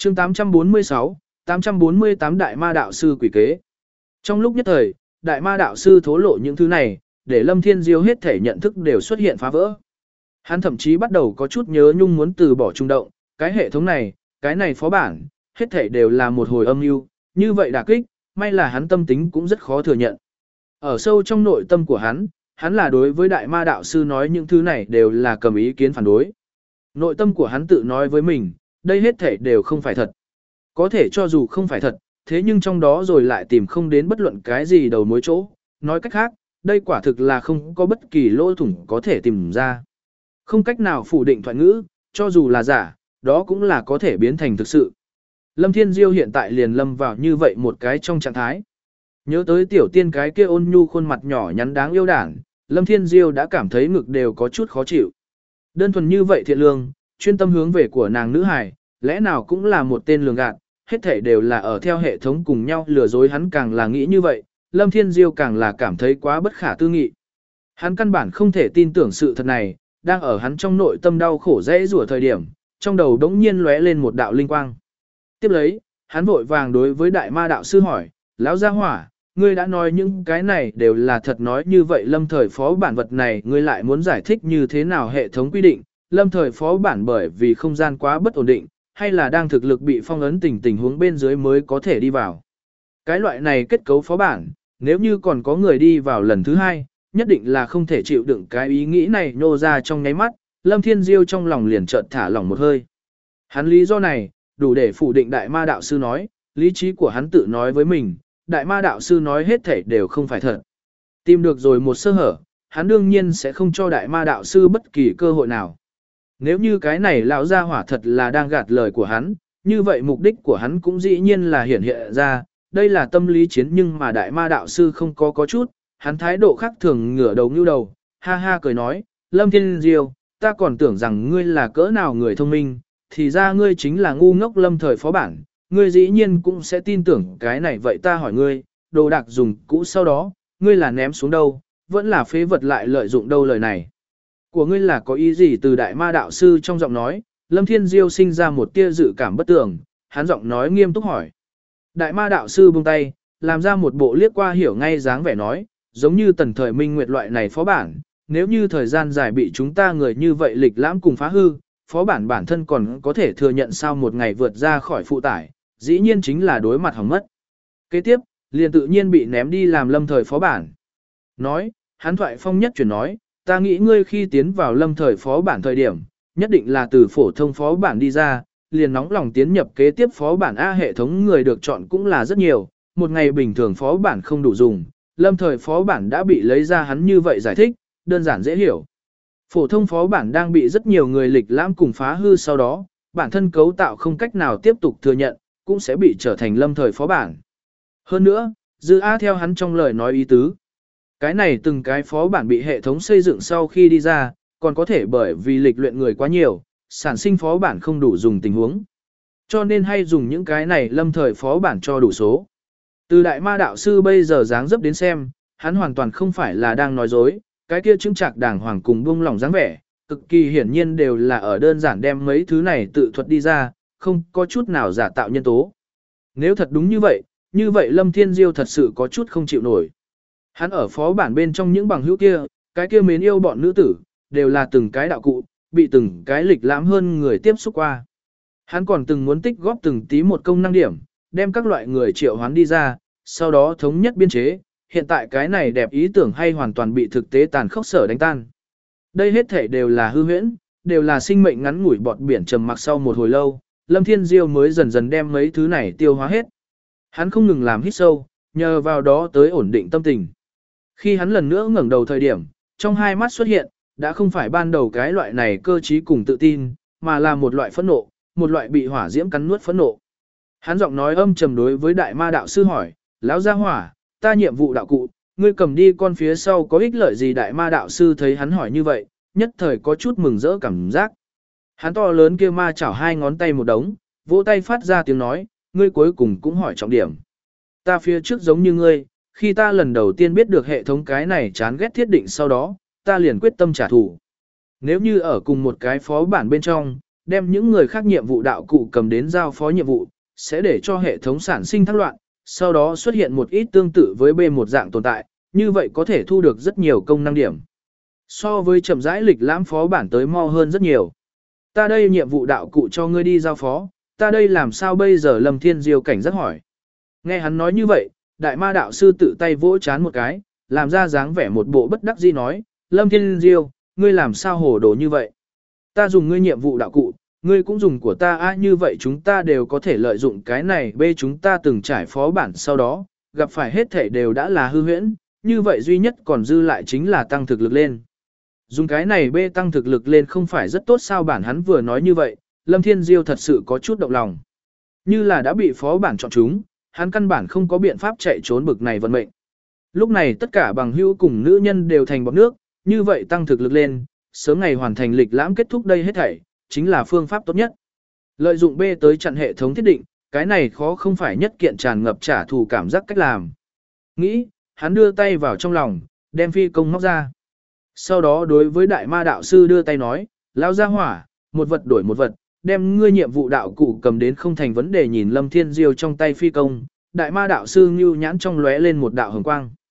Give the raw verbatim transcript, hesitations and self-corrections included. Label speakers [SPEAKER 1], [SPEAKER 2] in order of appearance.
[SPEAKER 1] chương tám trăm bốn mươi sáu, tám trăm bốn mươi tám Đại Ma Đạo Sư quỷ kế. Trong lúc nhất thời, Đại Ma Đạo Sư thố lộ những thứ này, để Lâm Thiên Diêu hết thể nhận thức đều xuất hiện phá vỡ. Hắn thậm chí bắt đầu có chút nhớ nhung muốn từ bỏ trung động, cái hệ thống này, cái này phó bản, hết thể đều là một hồi âm mưu, như vậy đả kích, may là hắn tâm tính cũng rất khó thừa nhận. Ở sâu trong nội tâm của hắn, hắn là đối với Đại Ma Đạo Sư nói những thứ này đều là cầm ý kiến phản đối. Nội tâm của hắn tự nói với mình, đây hết thể đều không phải thật. Có thể cho dù không phải thật, thế nhưng trong đó rồi lại tìm không đến bất luận cái gì đầu mối chỗ. Nói cách khác, đây quả thực là không có bất kỳ lỗ thủng có thể tìm ra. Không cách nào phủ định thoại ngữ, cho dù là giả, đó cũng là có thể biến thành thực sự. Lâm Thiên Diêu hiện tại liền lâm vào như vậy một cái trong trạng thái. Nhớ tới tiểu tiên cái kia ôn nhu khuôn mặt nhỏ nhắn đáng yêu đản, Lâm Thiên Diêu đã cảm thấy ngực đều có chút khó chịu. Đơn thuần như vậy thiện lương, chuyên tâm hướng về của nàng nữ hài, lẽ nào cũng là một tên lường gạt, hết thảy đều là ở theo hệ thống cùng nhau lừa dối hắn, càng là nghĩ như vậy, Lâm Thiên Diêu càng là cảm thấy quá bất khả tư nghị. Hắn căn bản không thể tin tưởng sự thật này, đang ở hắn trong nội tâm đau khổ dễ rủa thời điểm, trong đầu đống nhiên lóe lên một đạo linh quang. Tiếp lấy, hắn vội vàng đối với Đại Ma Đạo Sư hỏi, lão gia hỏa, ngươi đã nói những cái này đều là thật, nói như vậy lâm thời phó bản vật này ngươi lại muốn giải thích như thế nào hệ thống quy định, lâm thời phó bản bởi vì không gian quá bất ổn định, hay là đang thực lực bị phong ấn tình tình huống bên dưới mới có thể đi vào. Cái loại này kết cấu phó bản, nếu như còn có người đi vào lần thứ hai, nhất định là không thể chịu đựng cái ý nghĩ này nhô ra trong nháy mắt, Lâm Thiên Diêu trong lòng liền chợt thả lỏng một hơi. Hắn lý do này, đủ để phủ định Đại Ma Đạo Sư nói, lý trí của hắn tự nói với mình, Đại Ma Đạo Sư nói hết thảy đều không phải thật. Tìm được rồi một sơ hở, hắn đương nhiên sẽ không cho Đại Ma Đạo Sư bất kỳ cơ hội nào. Nếu như cái này lão gia hỏa thật là đang gạt lời của hắn, như vậy mục đích của hắn cũng dĩ nhiên là hiển hiện ra, đây là tâm lý chiến, nhưng mà Đại Ma Đạo Sư không có có chút, hắn thái độ khác thường, ngửa đầu ngưu đầu, ha ha cười nói, Lâm Thiên Diêu, ta còn tưởng rằng ngươi là cỡ nào người thông minh, thì ra ngươi chính là ngu ngốc lâm thời phó bản, ngươi dĩ nhiên cũng sẽ tin tưởng cái này, vậy ta hỏi ngươi, đồ đạc dùng cũ sau đó, ngươi là ném xuống đâu, vẫn là phế vật lại lợi dụng đâu? Lời này của ngươi là có ý gì? Từ Đại Ma Đạo Sư trong giọng nói, Lâm Thiên Diêu sinh ra một tia dự cảm bất tường, hắn giọng nói nghiêm túc hỏi. Đại Ma Đạo Sư buông tay, làm ra một bộ liếc qua hiểu ngay dáng vẻ nói, giống như tần thời minh nguyệt loại này phó bản, nếu như thời gian dài bị chúng ta người như vậy lịch lãm cùng phá hư, phó bản bản thân còn có thể thừa nhận sao một ngày vượt ra khỏi phụ tải, dĩ nhiên chính là đối mặt hỏng mất. Kế tiếp, liền tự nhiên bị ném đi làm lâm thời phó bản. Nói, hắn thoại phong nhất chuyển nói, ta nghĩ ngươi khi tiến vào lâm thời phó bản thời điểm, nhất định là từ phổ thông phó bản đi ra, liền nóng lòng tiến nhập kế tiếp phó bản A. Hệ thống người được chọn cũng là rất nhiều, một ngày bình thường phó bản không đủ dùng, lâm thời phó bản đã bị lấy ra, hắn như vậy giải thích, đơn giản dễ hiểu. Phổ thông phó bản đang bị rất nhiều người lịch lãm cùng phá hư sau đó, bản thân cấu tạo không cách nào tiếp tục thừa nhận, cũng sẽ bị trở thành lâm thời phó bản. Hơn nữa, dư A theo hắn trong lời nói ý tứ. Cái này từng cái phó bản bị hệ thống xây dựng sau khi đi ra, còn có thể bởi vì lịch luyện người quá nhiều, sản sinh phó bản không đủ dùng tình huống. Cho nên hay dùng những cái này lâm thời phó bản cho đủ số. Từ Đại Ma Đạo Sư bây giờ dáng dấp đến xem, hắn hoàn toàn không phải là đang nói dối, cái kia chứng trạc đàng hoàng cùng buông lỏng dáng vẻ, cực kỳ hiển nhiên đều là ở đơn giản đem mấy thứ này tự thuật đi ra, không có chút nào giả tạo nhân tố. Nếu thật đúng như vậy, như vậy Lâm Thiên Diêu thật sự có chút không chịu nổi. Hắn ở phó bản bên trong những bằng hữu kia, cái kia mến yêu bọn nữ tử, đều là từng cái đạo cụ, bị từng cái lịch lãm hơn người tiếp xúc qua. Hắn còn từng muốn tích góp từng tí một công năng điểm, đem các loại người triệu hoán đi ra, sau đó thống nhất biên chế, hiện tại cái này đẹp ý tưởng hay hoàn toàn bị thực tế tàn khốc sở đánh tan. Đây hết thể đều là hư huyễn, đều là sinh mệnh ngắn ngủi bọt biển trầm mặc. Sau một hồi lâu, Lâm Thiên Diêu mới dần dần đem mấy thứ này tiêu hóa hết. Hắn không ngừng làm hít sâu, nhờ vào đó tới ổn định tâm tình. Khi hắn lần nữa ngẩng đầu thời điểm, trong hai mắt xuất hiện, đã không phải ban đầu cái loại này cơ trí cùng tự tin, mà là một loại phẫn nộ, một loại bị hỏa diễm cắn nuốt phẫn nộ. Hắn giọng nói âm trầm đối với Đại Ma Đạo Sư hỏi, lão gia hỏa, ta nhiệm vụ đạo cụ, ngươi cầm đi con phía sau có ích lợi gì? Đại Ma Đạo Sư thấy hắn hỏi như vậy, nhất thời có chút mừng rỡ cảm giác. Hắn to lớn kia ma chảo hai ngón tay một đống, vỗ tay phát ra tiếng nói, ngươi cuối cùng cũng hỏi trọng điểm. Ta phía trước giống như ngươi, khi ta lần đầu tiên biết được hệ thống cái này chán ghét thiết định sau đó, ta liền quyết tâm trả thù. Nếu như ở cùng một cái phó bản bên trong, đem những người khác nhiệm vụ đạo cụ cầm đến giao phó nhiệm vụ, sẽ để cho hệ thống sản sinh thắc loạn, sau đó xuất hiện một ít tương tự với B một dạng tồn tại, như vậy có thể thu được rất nhiều công năng điểm. So với chậm rãi lịch lãm phó bản tới mau hơn rất nhiều. Ta đây nhiệm vụ đạo cụ cho ngươi đi giao phó, ta đây làm sao bây giờ? Lâm Thiên Diêu cảnh giác hỏi. Nghe hắn nói như vậy, đại ma đạo sư tự tay vỗ chán một cái, làm ra dáng vẻ một bộ bất đắc dĩ nói, Lâm Thiên Diêu, ngươi làm sao hồ đồ như vậy? Ta dùng ngươi nhiệm vụ đạo cụ, ngươi cũng dùng của ta a, như vậy chúng ta đều có thể lợi dụng cái này. B chúng ta từng trải phó bản sau đó, gặp phải hết thể đều đã là hư huyễn, như vậy duy nhất còn dư lại chính là tăng thực lực lên. Dùng cái này B tăng thực lực lên không phải rất tốt sao? Bản hắn vừa nói như vậy, Lâm Thiên Diêu thật sự có chút động lòng. Như là đã bị phó bản chọn chúng, hắn căn bản không có biện pháp chạy trốn bực này vận mệnh. Lúc này tất cả bằng hữu cùng nữ nhân đều thành bọt nước, như vậy tăng thực lực lên, sớm ngày hoàn thành lịch lãm kết thúc đây hết thảy, chính là phương pháp tốt nhất. Lợi dụng B tới chặn hệ thống thiết định, cái này khó không phải nhất kiện tràn ngập trả thù cảm giác cách làm. Nghĩ, hắn đưa tay vào trong lòng, đem phi công móc ra. Sau đó đối với đại ma đạo sư đưa tay nói, lao ra hỏa, một vật đổi một vật, đem ngươi nhiệm vụ đạo cụ cầm đến không thành vấn đề. Nhìn Lâm Thiên Diêu trong tay phi công, đại ma đạo sư ngưu nhãn trong lóe lên một đạo hồng quang.